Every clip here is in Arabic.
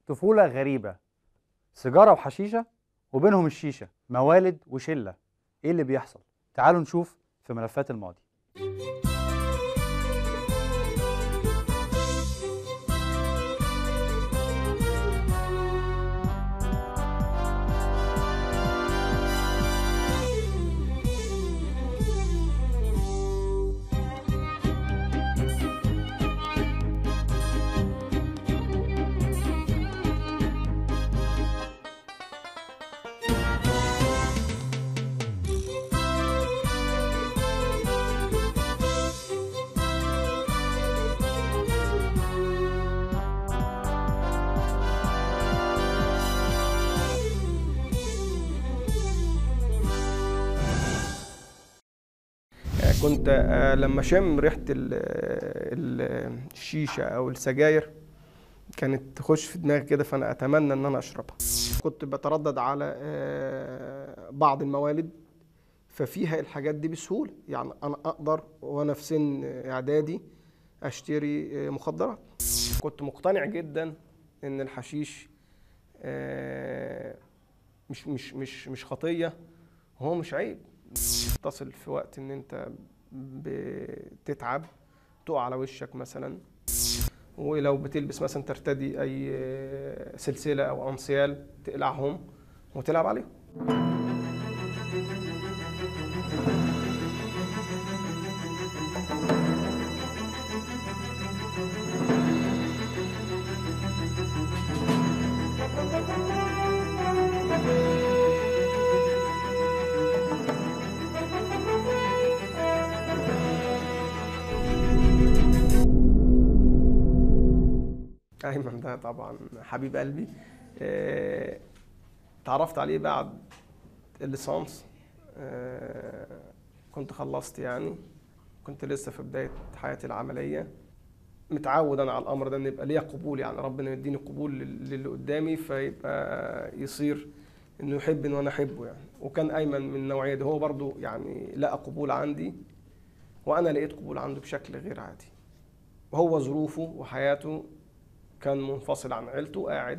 طفولة غريبة، سيجارة وحشيشة وبينهم الشيشة، موالد وشلة. ايه اللي بيحصل؟ تعالوا نشوف في ملفات الماضي. كنت لما شم ريحة الشيشة أو السجاير كانت تخش في دماغي كده، فأنا أتمنى إن أنا أشربها. كنت بتردد على بعض الموالد ففيها الحاجات دي بسهولة، يعني أنا أقدر وأنا في سن إعدادي أشتري مخدرات. كنت مقتنع جدا إن الحشيش مش خطية وهو مش عيب. تصل في وقت ان انت بتتعب تقع على وشك مثلا، ولو بتلبس مثلا ترتدي اي سلسلة او انسيال تقلعهم وتلعب عليهم. أيمن ده طبعا حبيب قلبي. تعرفت عليه بعد الليسانس. كنت خلصت، يعني كنت لسه في بداية حياتي العملية. متعود أنا على الأمر ده إن يبقى ليا قبول، يعني ربنا يديني قبول للي قدامي فيبقى يصير إنه يحبني وأنا أحبه يعني. وكان أيمن من النوعية دي، هو برضو يعني لقى قبول عندي وأنا لقيت قبول عنده بشكل غير عادي. وهو ظروفه وحياته كان منفصل عن عيلته، قاعد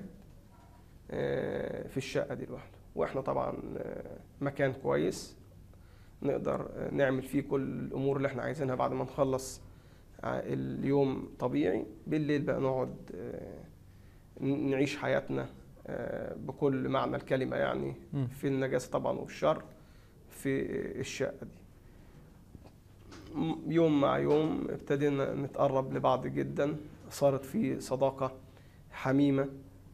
في الشقة دي لوحده، واحنا طبعا مكان كويس نقدر نعمل فيه كل الامور اللي احنا عايزينها. بعد ما نخلص اليوم طبيعي بالليل بقى نقعد نعيش حياتنا بكل معنى الكلمة، يعني في النجاسة طبعا والشر في الشقة دي. يوم مع يوم ابتدينا نتقرب لبعض جدا، صارت في صداقة حميمة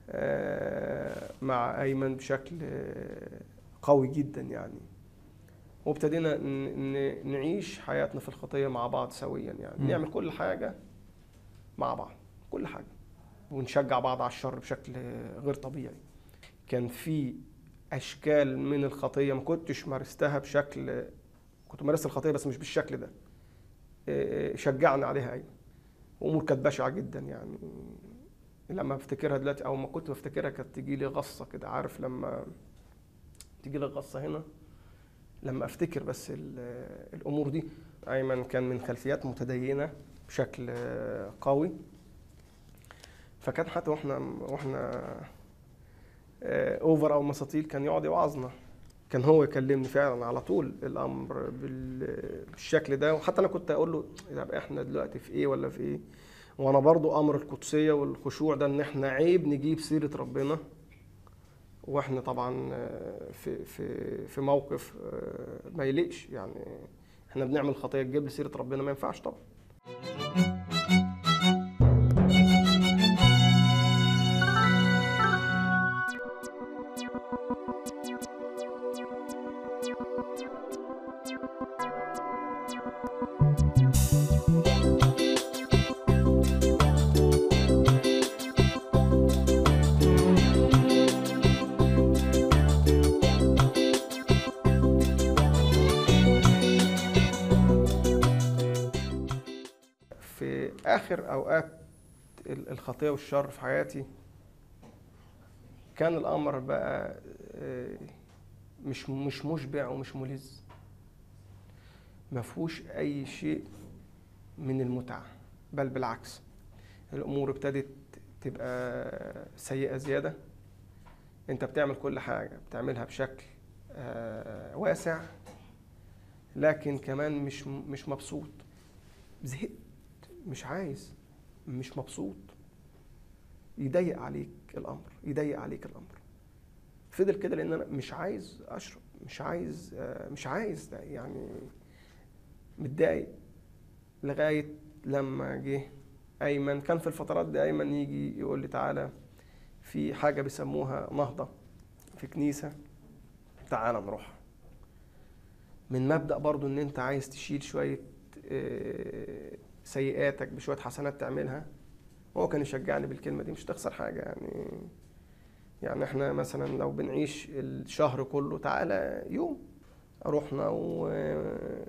مع أيمن بشكل قوي جدا يعني. وابتدينا نعيش حياتنا في الخطية مع بعض سويا، يعني نعمل كل حاجة مع بعض، كل حاجة، ونشجع بعض على الشر بشكل غير طبيعي. كان في أشكال من الخطية ما كنتش مارستها بشكل، كنت مارست الخطية بس مش بالشكل ده. شجعني عليها أيمن. أمور كانت بشعة جدا يعني، لما بفتكرها دلوقتي او ما كنت بفتكرها كانت تجي لي غصه كده. عارف لما تجي لي غصه هنا لما افتكر بس الامور دي. ايمن كان من خلفيات متدينه بشكل قوي، فكان حتى واحنا اوفر او مساطيل كان يقعد يوعظنا. كان هو يكلمني فعلا على طول الامر بالشكل ده. وحتى انا كنت اقول له يبقى احنا دلوقتي في ايه ولا في ايه. وانا برضو امر القدسيه والخشوع ده ان احنا عيب نجيب سيره ربنا واحنا طبعا في موقف ما يليقش، يعني احنا بنعمل خطيه تجيب لي سيره ربنا، ما ينفعش طبعا. في آخر أوقات الخطية والشر في حياتي كان الأمر بقى مش مشبع ومش ملذ، ما فيهوش أي شيء من المتعة، بل بالعكس الأمور ابتدت تبقى سيئة زيادة. انت بتعمل كل حاجة بتعملها بشكل واسع، لكن كمان مش مبسوط، زهقت، مش عايز، مش مبسوط، يضيق عليك الامر. فضل كده لان انا مش عايز اشرب، مش عايز ده يعني، متضايق. لغايه لما جه ايمن، كان في الفترات دي ايمن يجي يقول لي تعالى في حاجه بيسموها نهضه في كنيسه، تعالى نروح. من مبدأ برضو ان انت عايز تشيل شويه سيئاتك بشويه حسنات تعملها. هو كان يشجعني بالكلمه دي، مش تخسر حاجه يعني احنا مثلا لو بنعيش الشهر كله، تعالى يوم. رحنا، وكان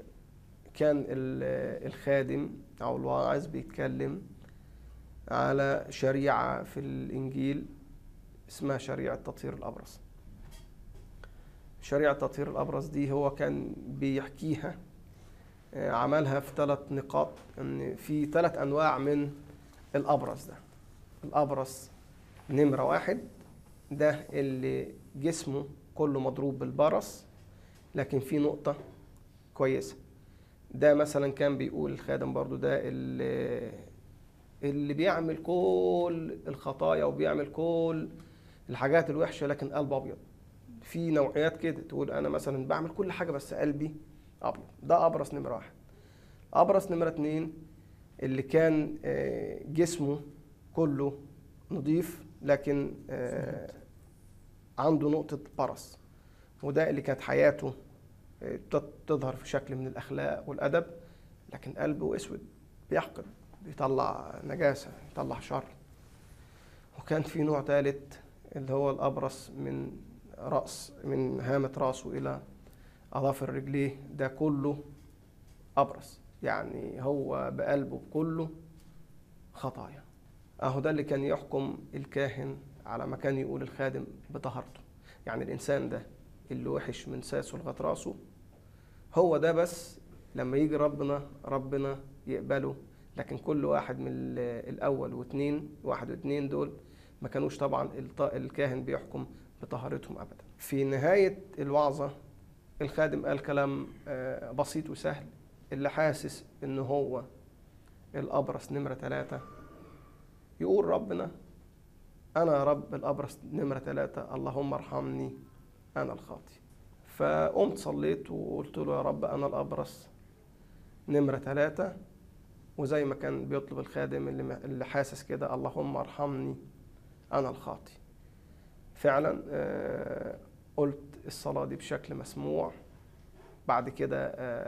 الخادم او الواعظ بيتكلم على شريعة في الانجيل اسمها شريعة تطهير الابرص. شريعة تطهير الابرص دي هو كان بيحكيها، عملها في 3 نقاط، ان في 3 انواع من الابرص ده. الابرص نمرة 1 ده اللي جسمه كله مضروب بالبرص، لكن في نقطة كويسة. ده مثلا كان بيقول الخادم برضو، ده اللي بيعمل كل الخطايا وبيعمل كل الحاجات الوحشة لكن قلبه أبيض. في نوعيات كده تقول أنا مثلا بعمل كل حاجة بس قلبي أبيض، ده أبرص نمرة 1. أبرص نمرة 2 اللي كان جسمه كله نظيف لكن عنده نقطة برص، وده اللي كانت حياته تظهر في شكل من الأخلاق والأدب، لكن قلبه أسود، بيحقد، بيطلع نجاسة، بيطلع شر. وكان في نوع ثالث اللي هو الأبرص من هامة راسه إلى أظافر رجليه، ده كله أبرص، يعني هو بقلبه كله خطايا. أهو ده اللي كان يحكم الكاهن على ما كان يقول الخادم بطهارته. يعني الإنسان ده اللي وحش من ساسه لغاية راسه، هو ده بس لما يجي ربنا يقبله. لكن كل واحد من الأول واحد واثنين دول ما كانوش طبعا الكاهن بيحكم بطهارتهم أبدا. في نهاية الوعظة الخادم قال كلام بسيط وسهل. اللي حاسس إن هو الأبرص نمرة 3 يقول ربنا أنا يا رب الأبرص نمرة 3، اللهم ارحمني أنا الخاطي. فقمت صليت وقلت له يا رب أنا الأبرص نمرة 3، وزي ما كان بيطلب الخادم اللي حاسس كده اللهم ارحمني أنا الخاطي. فعلا قلت الصلاة دي بشكل مسموع. بعد كده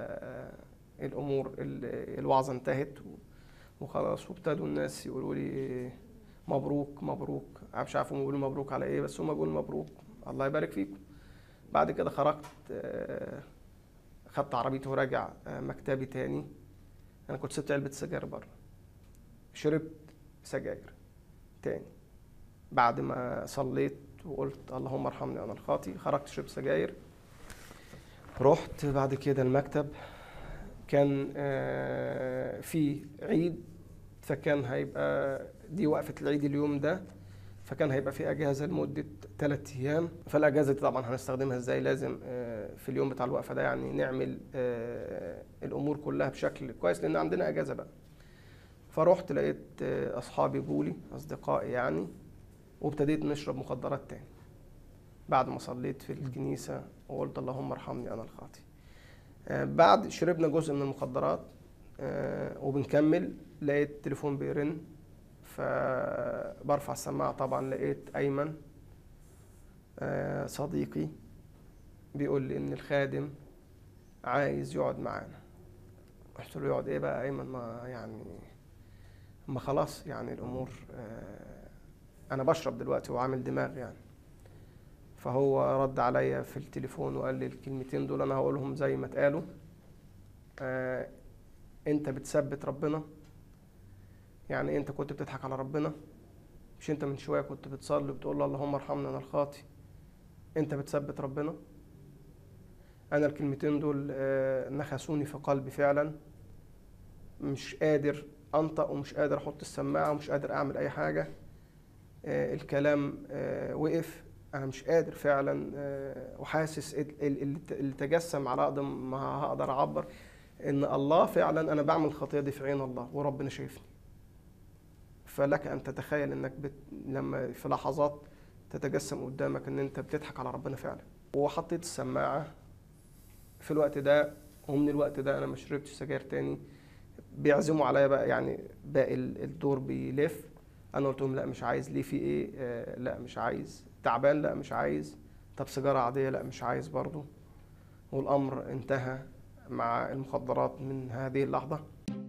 الأمور الوعظة انتهت وخلاص، وابتدوا الناس يقولوا لي مبروك مبروك. مش عارف هم بيقولوا مبروك على ايه، بس هم بيقولوا مبروك الله يبارك فيكم. بعد كده خرجت، خدت عربيتي وراجع مكتبي تاني. انا كنت سبت علبة سجاير بره، شربت سجاير تاني بعد ما صليت وقلت اللهم ارحمني انا الخاطي. خرجت شربت سجاير، رحت بعد كده المكتب. كان في عيد، فكان هيبقى دي وقفة العيد اليوم ده، فكان هيبقى في اجازه لمده 3 ايام. فالاجازه دي طبعا هنستخدمها ازاي؟ لازم في اليوم بتاع الوقفه ده يعني نعمل الامور كلها بشكل كويس لان عندنا اجازه بقى. فرحت لقيت اصحابي جولي، اصدقائي يعني، وابتديت نشرب مخدرات تاني بعد ما صليت في الكنيسه وقلت اللهم ارحمني انا الخاطي. بعد شربنا جزء من المخدرات وبنكمل، لقيت التليفون بيرن، فبرفع السماعة طبعا لقيت أيمن صديقي بيقول لي إن الخادم عايز يقعد معانا. قلت له يقعد إيه بقى أيمن؟ ما خلاص يعني الأمور، أنا بشرب دلوقتي وعامل دماغ يعني. فهو رد عليا في التليفون وقال لي الكلمتين دول أنا هقولهم زي ما اتقالوا. أنت بتثبت ربنا؟ يعني انت كنت بتضحك على ربنا؟ مش انت من شويه كنت بتصلي وبتقول له اللهم ارحمنا انا الخاطي؟ انت بتثبت ربنا؟ انا الكلمتين دول نخسوني في قلبي فعلا، مش قادر انطق ومش قادر احط السماعه ومش قادر اعمل اي حاجه. الكلام وقف، انا مش قادر فعلا، وحاسس اللي تجسم على قد ما هقدر اعبر ان الله فعلا، انا بعمل الخطيه دي في عين الله وربنا شايفني. فلك ان تتخيل انك لما في لحظات تتجسم قدامك ان انت بتضحك على ربنا فعلا. وحطيت السماعه في الوقت ده، ومن الوقت ده انا ما شربتش سجاير تاني. بيعزموا عليا بقى، يعني باقي الدور بيلف، انا قلت لهم لا مش عايز. ليه؟ في ايه؟ لا مش عايز. تعبان؟ لا مش عايز. طب سيجاره عاديه؟ لا مش عايز برضو. والامر انتهى مع المخدرات من هذه اللحظه.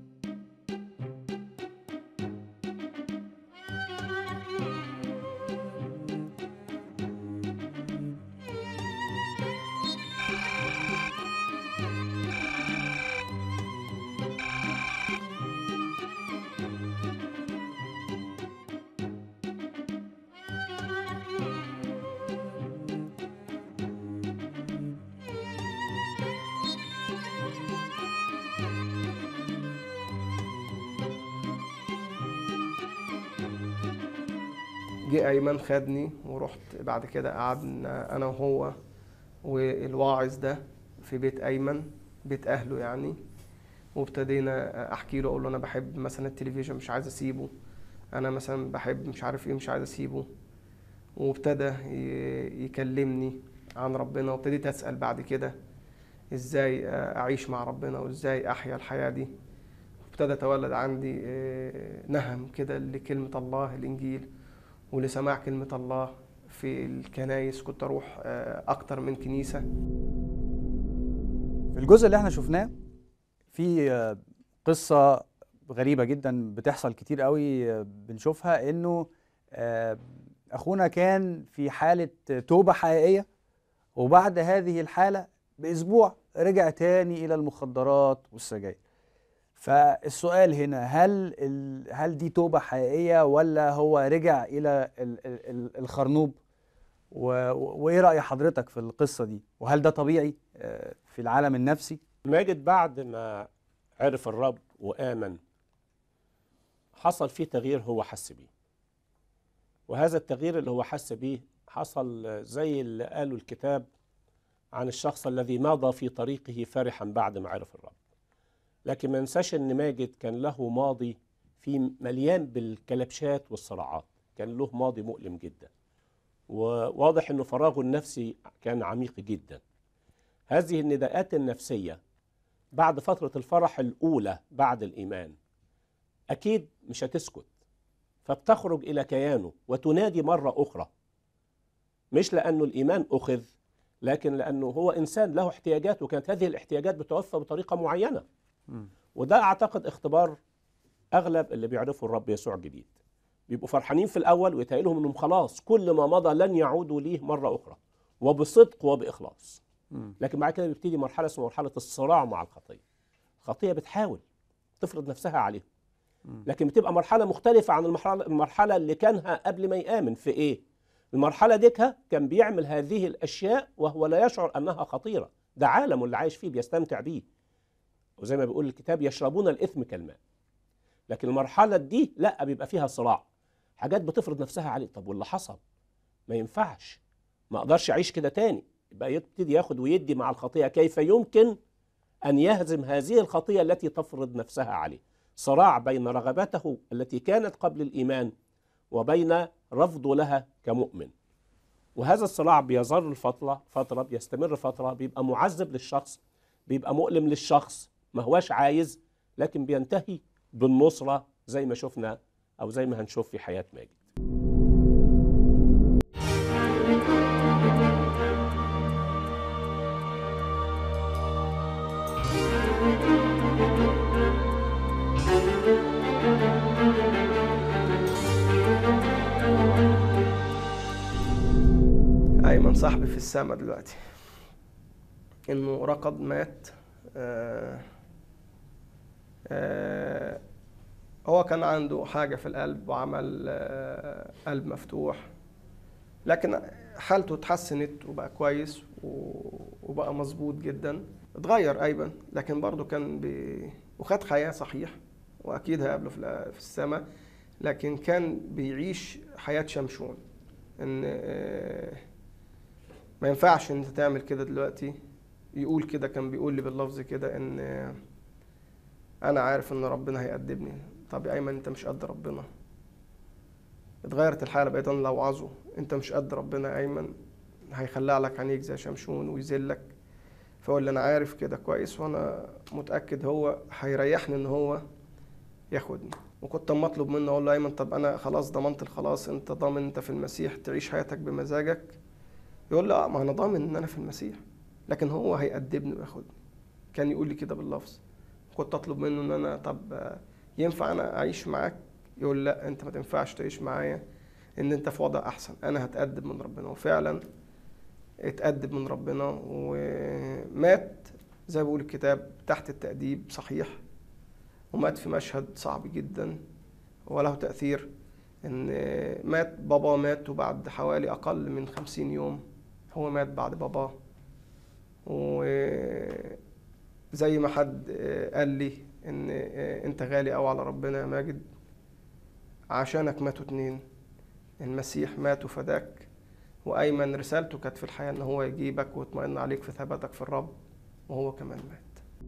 جه ايمن خدني، ورحت بعد كده قعدنا انا وهو والواعظ ده في بيت ايمن، بيت اهله يعني. وابتدينا احكي له، اقول له انا بحب مثلا التلفزيون مش عايز اسيبه، انا مثلا بحب مش عارف ايه مش عايز اسيبه. وابتدى يكلمني عن ربنا، وابتديت اسال بعد كده ازاي اعيش مع ربنا وازاي احيا الحياه دي. ابتدى يتولد عندي نهم كده لكلمه الله، الانجيل، ولسماع كلمه الله في الكنايس. كنت اروح اكتر من كنيسه. في الجزء اللي احنا شفناه في قصة غريبة جدا بتحصل كتير قوي، بنشوفها انه اخونا كان في حالة توبة حقيقية، وبعد هذه الحالة باسبوع رجع تاني الى المخدرات والسجاير. فالسؤال هنا، هل دي توبة حقيقية ولا هو رجع الى الخرنوب؟ وايه رأي حضرتك في القصة دي؟ وهل ده طبيعي في العالم النفسي؟ ماجد بعد ما عرف الرب وآمن حصل فيه تغيير هو حس بيه، وهذا التغيير اللي هو حس بيه حصل زي اللي قاله الكتاب عن الشخص الذي مضى في طريقه فرحا بعد ما عرف الرب. لكن ما ننساش ان ماجد كان له ماضي في مليان بالكلبشات والصراعات، كان له ماضي مؤلم جدا، وواضح انه فراغه النفسي كان عميق جدا. هذه النداءات النفسية بعد فترة الفرح الأولى بعد الإيمان أكيد مش هتسكت، فبتخرج إلى كيانه وتنادي مرة أخرى، مش لأنه الإيمان أخذ، لكن لأنه هو إنسان له احتياجات، وكانت هذه الاحتياجات بتوفى بطريقة معينة. وده أعتقد اختبار أغلب اللي بيعرفوا الرب يسوع جديد، بيبقوا فرحانين في الأول ويتهيألهم أنهم خلاص كل ما مضى لن يعودوا ليه مرة أخرى، وبصدق وبإخلاص. لكن بعد كده بيبتدي مرحلة اسمها مرحلة الصراع مع الخطية. الخطية بتحاول تفرض نفسها عليهم، لكن بتبقى مرحلة مختلفة عن المرحلة اللي كانها قبل ما يآمن. في إيه؟ المرحلة دي كان بيعمل هذه الأشياء وهو لا يشعر أنها خطيرة، ده عالم اللي عايش فيه بيستمتع بيه، وزي ما بيقول الكتاب يشربون الإثم كالماء. لكن المرحلة دي لا، بيبقى فيها صراع، حاجات بتفرض نفسها عليه. طب واللي حصل؟ ما ينفعش، ما أقدرش أعيش كده تاني. يبقى يبتدي ياخد ويدي مع الخطيئة، كيف يمكن أن يهزم هذه الخطيئة التي تفرض نفسها عليه. صراع بين رغبته التي كانت قبل الإيمان وبين رفضه لها كمؤمن. وهذا الصراع بيظل فترة بيستمر فترة، بيبقى معذب للشخص، بيبقى مؤلم للشخص، ما هواش عايز، لكن بينتهي بالنصرة زي ما شفنا أو زي ما هنشوف في حياة ماجد. أيمن صاحبي في السماء دلوقتي، إنه رقد مات. هو كان عنده حاجة في القلب وعمل قلب مفتوح، لكن حالته اتحسنت وبقى كويس وبقى مظبوط جدا. اتغير أيمن، لكن برضه كان وخد حياة صحيح، وأكيد هيقابله في السماء. لكن كان بيعيش حياة شمشون، ان ما ينفعش ان انت تعمل كده دلوقتي. يقول كده، كان بيقول لي باللفظ كده ان انا عارف ان ربنا هيأدبني. طب يا ايمن انت مش قد ربنا. اتغيرت الحالة، بقيت انا لو عظه انت مش قد ربنا يا ايمن، هيخلع لك عينيك زي شمشون ويذلك. فقول لي انا عارف كده كويس، وانا متأكد هو هيريحني ان هو ياخدني. وكنت اما اطلب منه اقول له ايمن طب انا خلاص ضمنت الخلاص، انت ضامن انت في المسيح تعيش حياتك بمزاجك؟ يقول لا، ما انا ضامن ان انا في المسيح، لكن هو هيأدبني وياخدني. كان يقول لي كده باللفظ. كنت اطلب منه ان انا طب ينفع انا اعيش معاك؟ يقول لا، انت ما تنفعش تعيش معايا، ان انت في وضع احسن، انا هتأدب من ربنا. وفعلا اتأدب من ربنا ومات زي ما بيقول الكتاب تحت التأديب صحيح، ومات في مشهد صعب جدا وله تأثير. ان بابا مات، وبعد حوالي اقل من 50 يوم هو مات بعد باباه. وزي ما حد قال لي ان انت غالي قوي على ربنا يا ماجد، عشانك ماتوا 2، المسيح مات وفداك، وايمن رسالته كانت في الحياة ان هو يجيبك ويطمئن عليك في ثباتك في الرب، وهو كمان مات.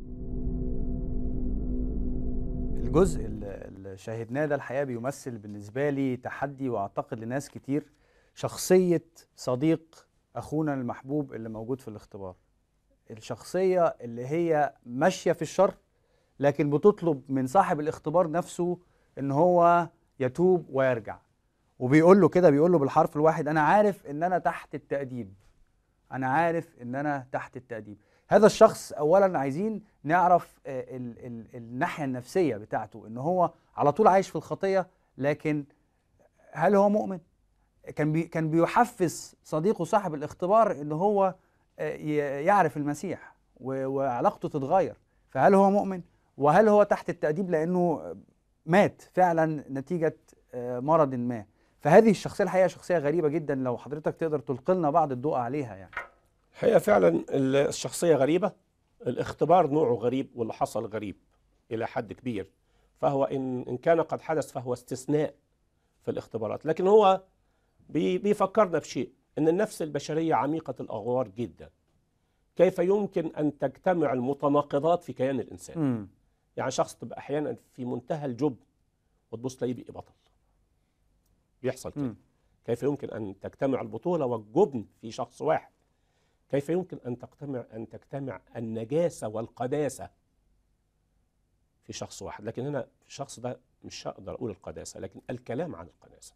الجزء اللي شاهدناه ده الحقيقة بيمثل بالنسبة لي تحدي، واعتقد لناس كتير، شخصية صديق اخونا المحبوب اللي موجود في الاختبار. الشخصية اللي هي ماشية في الشر، لكن بتطلب من صاحب الاختبار نفسه ان هو يتوب ويرجع. وبيقول له كده، بيقول له بالحرف الواحد: انا عارف ان انا تحت التأديب، انا عارف ان انا تحت التأديب. هذا الشخص اولا عايزين نعرف الناحية النفسية بتاعته، ان هو على طول عايش في الخطية، لكن هل هو مؤمن؟ كان بيحفز صديقه صاحب الاختبار ان هو يعرف المسيح وعلاقته تتغير. فهل هو مؤمن؟ وهل هو تحت التأديب لأنه مات فعلا نتيجة مرض ما؟ فهذه الشخصية الحقيقة شخصية غريبة جدا، لو حضرتك تقدر تلقي لنا بعض الضوء عليها يعني. الحقيقة فعلا الشخصية غريبة، الاختبار نوعه غريب، واللي حصل غريب إلى حد كبير. فهو إن كان قد حدث فهو استثناء في الاختبارات، لكن هو بيفكرنا بشيء، إن النفس البشرية عميقة الأغوار جدا. كيف يمكن أن تجتمع المتناقضات في كيان الإنسان؟ يعني شخص تبقى أحيانا في منتهى الجبن وتبص تلاقيه بقى بطل، بيحصل كده. كيف يمكن أن تجتمع البطولة والجبن في شخص واحد؟ كيف يمكن أن تجتمع النجاسة والقداسة في شخص واحد؟ لكن هنا في الشخص ده مش هقدر أقول القداسة، لكن الكلام عن القداسة.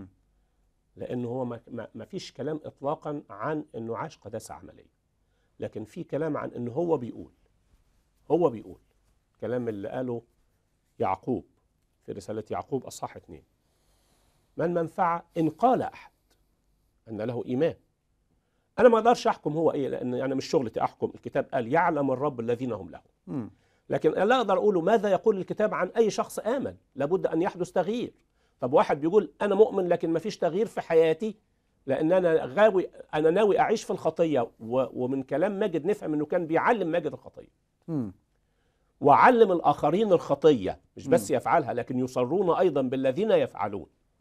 لأنه هو ما فيش كلام إطلاقا عن أنه عاش قداسة عملية، لكن في كلام عن أنه هو بيقول كلام اللي قاله يعقوب في رسالة يعقوب أصحاح 2: ما المنفعة إن قال أحد أن له إيمان؟ أنا ما أقدرش أحكم هو إيه، لأن أنا مش شغلتي أحكم. الكتاب قال يعلم الرب الذين هم له. لكن أنا لا أقدر أقوله ماذا يقول الكتاب عن أي شخص آمن. لابد أن يحدث تغيير. طب واحد بيقول أنا مؤمن لكن ما فيش تغيير في حياتي، لأن أنا ناوي أعيش في الخطية. ومن كلام ماجد نفهم أنه كان بيعلم ماجد الخطية، وعلم الآخرين الخطية، مش بس يفعلها لكن يصرون أيضا بالذين يفعلون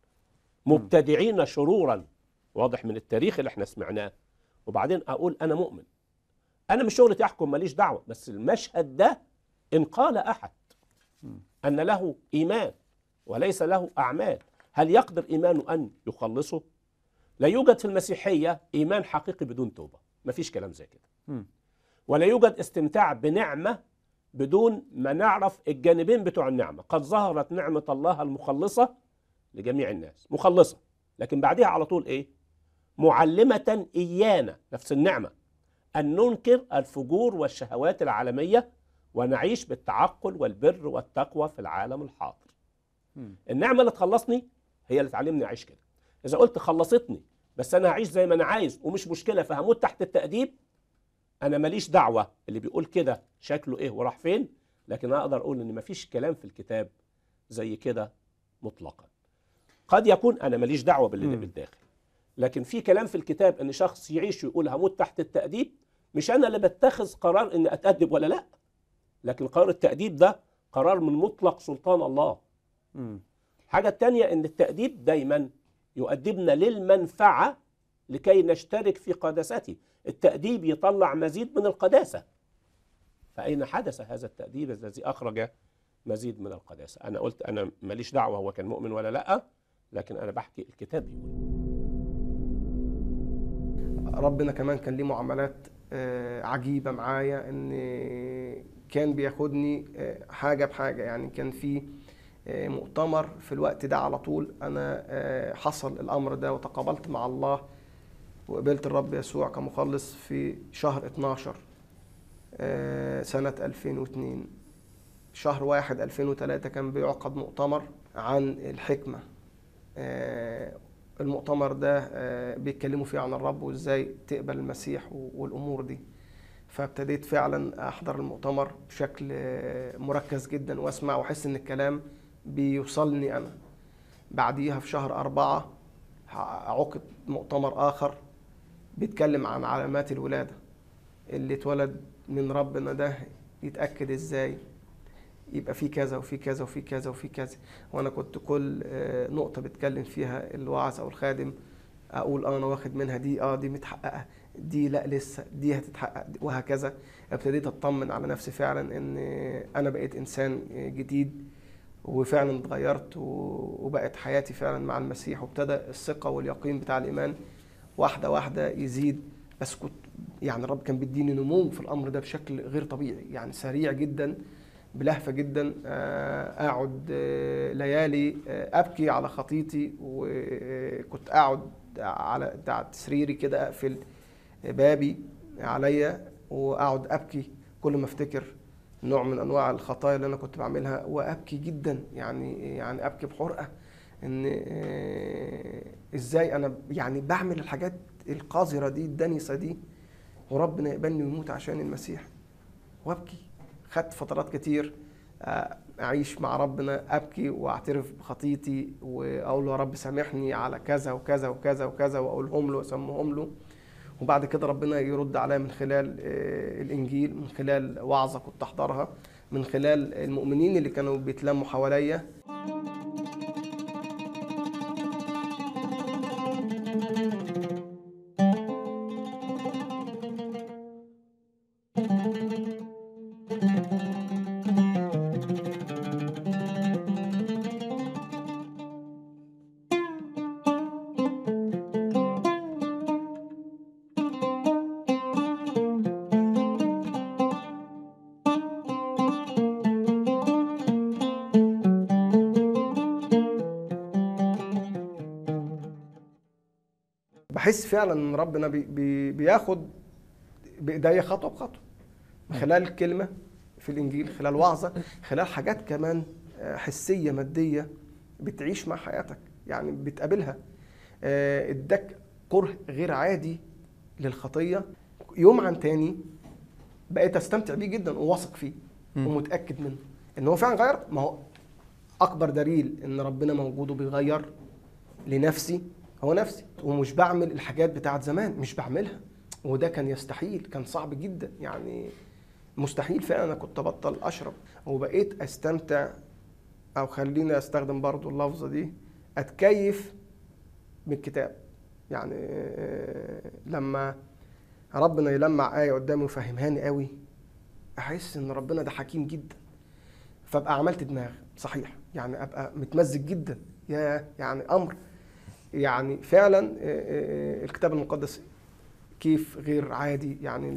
مبتدعين شرورا. واضح من التاريخ اللي احنا سمعناه. وبعدين أقول أنا مؤمن. أنا مش شغلتي أحكم، ماليش دعوة. بس المشهد ده إن قال أحد أن له إيمان وليس له أعمال، هل يقدر إيمانه أن يخلصه؟ لا يوجد في المسيحية إيمان حقيقي بدون توبة، مفيش كلام زي كده. ولا يوجد استمتاع بنعمة بدون ما نعرف الجانبين بتوع النعمة. قد ظهرت نعمة الله المخلصة لجميع الناس، مخلصة، لكن بعدها على طول إيه؟ معلمة إيانا، نفس النعمة، أن ننكر الفجور والشهوات العالمية ونعيش بالتعقل والبر والتقوى في العالم الحاضر. النعمة اللي تخلصني هي اللي تعلمني أعيش كده. إذا قلت خلصتني بس أنا هعيش زي ما أنا عايز ومش مشكلة فهموت تحت التأديب، أنا ماليش دعوة اللي بيقول كده شكله إيه وراح فين. لكن أقدر أقول إن مفيش كلام في الكتاب زي كده مطلقا. قد يكون أنا ماليش دعوة باللي بالداخل، لكن في كلام في الكتاب إن شخص يعيش ويقول هموت تحت التأديب. مش أنا اللي بتخذ قرار إن أتأدب ولا لأ، لكن قرار التأديب ده قرار من مطلق سلطان الله. الحاجة التانية ان التأديب دايما يؤدبنا للمنفعة لكي نشترك في قداسته. التأديب يطلع مزيد من القداسة. فأين حدث هذا التأديب الذي أخرج مزيد من القداسة؟ أنا قلت أنا ماليش دعوة هو كان مؤمن ولا لأ، لكن أنا بحكي الكتاب بيقول. ربنا كمان كان ليه معاملات عجيبة معايا، ان كان بياخدني حاجة بحاجة. يعني كان في مؤتمر في الوقت ده على طول، انا حصل الامر ده وتقابلت مع الله وقبلت الرب يسوع كمخلص في شهر 12 سنة 2002. شهر 1 2003 كان بيعقد مؤتمر عن الحكمة. المؤتمر ده بيتكلموا فيه عن الرب وازاي تقبل المسيح والامور دي. فابتديت فعلا احضر المؤتمر بشكل مركز جدا واسمع واحس ان الكلام بيوصلني انا. بعديها في شهر 4 عقد مؤتمر اخر بيتكلم عن علامات الولادة. اللي اتولد من ربنا ده يتأكد ازاي، يبقى في كذا وفي كذا وفي كذا وفي كذا. وانا كنت كل نقطة بتكلم فيها الواعظ او الخادم اقول انا واخد منها دي دي متحققة، دي لا لسه، دي هتتحقق، وهكذا. ابتديت اطمن على نفسي فعلا ان انا بقيت انسان جديد وفعلا اتغيرت وبقت حياتي فعلا مع المسيح. وابتدى الثقة واليقين بتاع الايمان واحدة واحدة يزيد. بس كنت يعني الرب كان بيديني نمو في الامر ده بشكل غير طبيعي، يعني سريع جدا بلهفة جدا. اقعد ليالي ابكي على خطيتي، وكنت اقعد على سريري كده اقفل بابي عليا واقعد ابكي كل ما افتكر نوع من انواع الخطايا اللي انا كنت بعملها، وابكي جدا. يعني ابكي بحرقة ان ازاي انا يعني بعمل الحاجات القذرة دي الدنيسة دي وربنا يقبلني ويموت عشان المسيح، وابكي. خدت فترات كتير اعيش مع ربنا ابكي واعترف بخطيتي واقول له يا رب سامحني على كذا وكذا وكذا وكذا، واقولهم له واسمهم له. وبعد كده ربنا يرد عليا من خلال الانجيل، من خلال وعظة كنت احضرها، من خلال المؤمنين اللي كانوا بيتلموا حواليا. بحس فعلا ان ربنا بياخد بايديا خطوه بخطوه، من خلال الكلمه في الانجيل، خلال وعظه، خلال حاجات كمان حسيه ماديه بتعيش مع حياتك، يعني بتقابلها. اداك كره غير عادي للخطيه. يوم عن تاني بقيت استمتع بيه جدا وواثق فيه ومتاكد منه ان هو فعلا غير. ما هو اكبر دليل ان ربنا موجود وبيغير لنفسي هو نفسي، ومش بعمل الحاجات بتاعت زمان، مش بعملها. وده كان يستحيل، كان صعب جدا، يعني مستحيل فعلا. انا كنت ابطل اشرب وبقيت استمتع، او خليني استخدم برضو اللفظة دي، اتكيف بالكتاب. يعني لما ربنا يلمع آية قدامي ويفهمهاني قوي، احس ان ربنا ده حكيم جدا، فابقى عملت دماغ صحيح، يعني ابقى متمزج جدا. يعني امر يعني فعلا الكتاب المقدس كيف غير عادي. يعني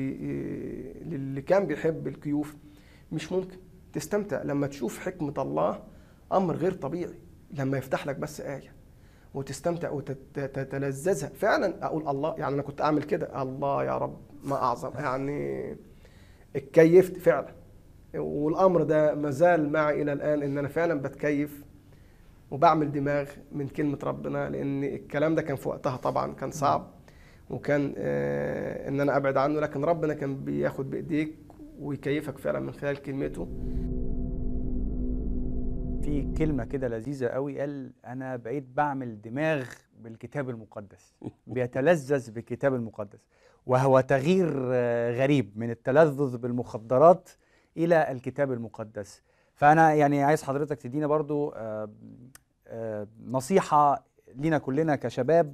للي كان بيحب الكيوف مش ممكن تستمتع لما تشوف حكمة الله، أمر غير طبيعي. لما يفتح لك بس آية وتستمتع وتتلذذها فعلا، أقول الله، يعني أنا كنت أعمل كده، الله يا رب ما أعظم، يعني اتكيفت فعلا. والأمر ده مازال معي إلى الآن، إن أنا فعلا بتكيف وبعمل دماغ من كلمة ربنا، لأن الكلام ده كان في وقتها طبعا كان صعب، وكان إن أنا أبعد عنه، لكن ربنا كان بياخد بإيديك ويكيفك فعلا من خلال كلمته. في كلمة كده لذيذة قوي، قال أنا بقيت بعمل دماغ بالكتاب المقدس، بيتلذذ بالكتاب المقدس. وهو تغيير غريب من التلذذ بالمخدرات إلى الكتاب المقدس. فانا يعني عايز حضرتك تدينا برضو نصيحه لينا كلنا كشباب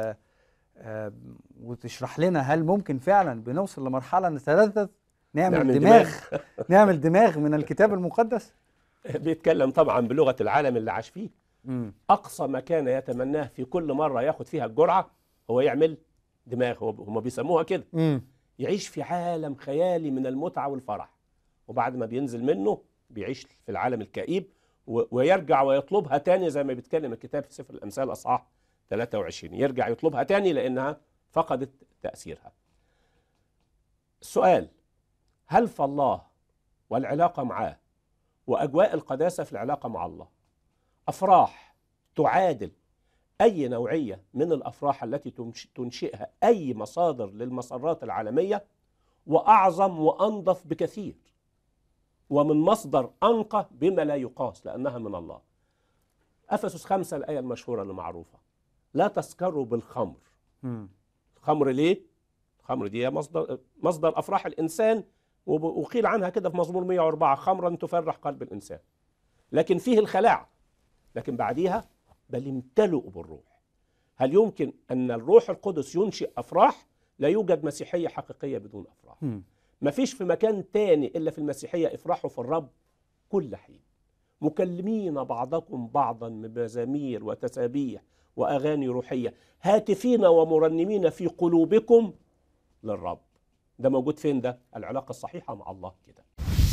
وتشرح لنا هل ممكن فعلا بنوصل لمرحله نتلذذ نعمل دماغ من الكتاب المقدس؟ بيتكلم طبعا بلغه العالم اللي عاش فيه. اقصى ما كان يتمناه في كل مره ياخد فيها الجرعه هو يعمل دماغ، هم بيسموها كده. يعيش في عالم خيالي من المتعه والفرح، وبعد ما بينزل منه بيعيش في العالم الكئيب ويرجع ويطلبها تاني، زي ما بيتكلم الكتاب في سفر الامثال اصحاح 23. يرجع يطلبها تاني لانها فقدت تاثيرها. السؤال: هل فالله والعلاقه معاه واجواء القداسه في العلاقه مع الله افراح تعادل اي نوعيه من الافراح التي تنشئها اي مصادر للمسارات العالميه، واعظم وانظف بكثير، ومن مصدر انقى بما لا يقاس لانها من الله؟ افسس 5 الايه المشهوره المعروفه: لا تسكروا بالخمر. الخمر ليه؟ الخمر دي هي مصدر افراح الانسان، وقيل عنها كده في مزمور 104: خمرا تفرح قلب الانسان. لكن فيه الخلاعه، لكن بعديها: بل امتلئوا بالروح. هل يمكن ان الروح القدس ينشئ افراح؟ لا يوجد مسيحيه حقيقيه بدون افراح. ما فيش في مكان تاني الا في المسيحيه افرحوا في الرب كل حين، مكلمين بعضكم بعضا بمزامير وتسابيح واغاني روحيه، هاتفين ومرنمين في قلوبكم للرب. ده موجود فين؟ ده العلاقه الصحيحه مع الله كده.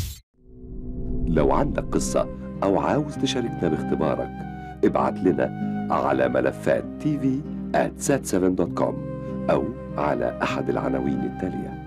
لو عندك قصه او عاوز تشاركنا باختبارك، ابعت لنا على ملفات tv@sat7.com أو على أحد العناوين التالية.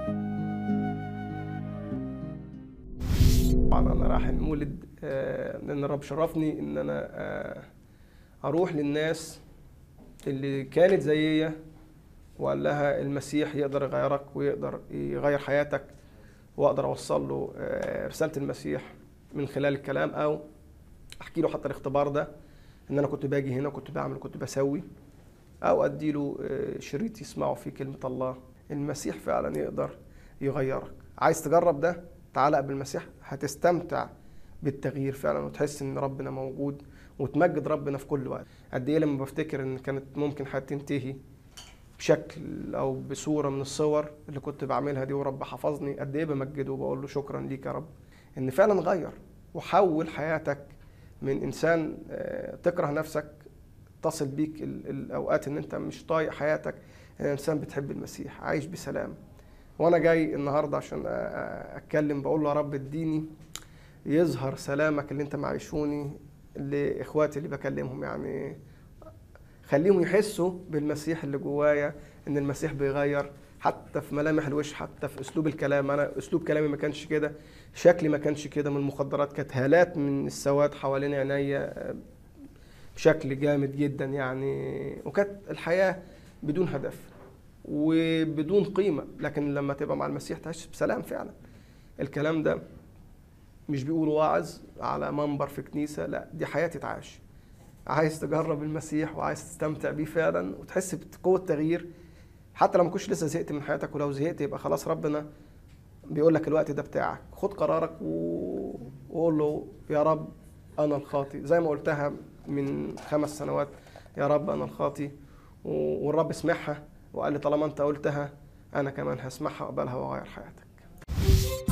طبعا أنا رايح المولد لأن الرب شرفني إن أنا أروح للناس اللي كانت زيي وقال لها المسيح يقدر يغيرك ويقدر يغير حياتك، وأقدر أوصل له رسالة المسيح من خلال الكلام، أو أحكي له حتى الاختبار ده ان انا كنت باجي هنا وكنت بعمل وكنت بسوي، او ادي له شريط يسمعه فيه كلمه الله. المسيح فعلا يقدر يغيرك. عايز تجرب ده؟ تعال قبل المسيح، هتستمتع بالتغيير فعلا، وتحس ان ربنا موجود وتمجد ربنا في كل وقت. قد ايه لما بفتكر ان كانت ممكن حياتي تنتهي بشكل او بصوره من الصور اللي كنت بعملها دي ورب حفظني، قد ايه بمجده وبقول له شكرا ليك يا رب ان فعلا غير وحول حياتك من إنسان تكره نفسك تصل بيك الأوقات إن أنت مش طايق حياتك، إنسان بتحب المسيح عايش بسلام. وأنا جاي النهاردة عشان أتكلم بقول له يا رب اديني يظهر سلامك اللي أنت معيشوني لإخواتي اللي بكلمهم، يعني خليهم يحسوا بالمسيح اللي جوايا، إن المسيح بيغير حتى في ملامح الوش، حتى في أسلوب الكلام. أنا أسلوب كلامي ما كانش كده، شكلي ما كانش كده، من المخدرات كانت هالات من السواد حوالين عينيا بشكل جامد جدا يعني، وكانت الحياة بدون هدف وبدون قيمة. لكن لما تبقى مع المسيح تعيش بسلام فعلا. الكلام ده مش بيقولوا واعظ على منبر في كنيسة، لا، دي حياة تتعاش. عايز تجرب المسيح وعايز تستمتع بيه فعلا وتحس بقوة تغيير، حتى لو ما كنتش لسه زهقت من حياتك، ولو زهقت يبقى خلاص ربنا بيقول لك الوقت ده بتاعك، خد قرارك وقول له يا رب أنا الخاطي، زي ما قلتها من 5 سنوات، يا رب أنا الخاطي. والرب سمعها وقال لي طالما أنت قلتها أنا كمان هسمعها وأقبلها وأغير حياتك.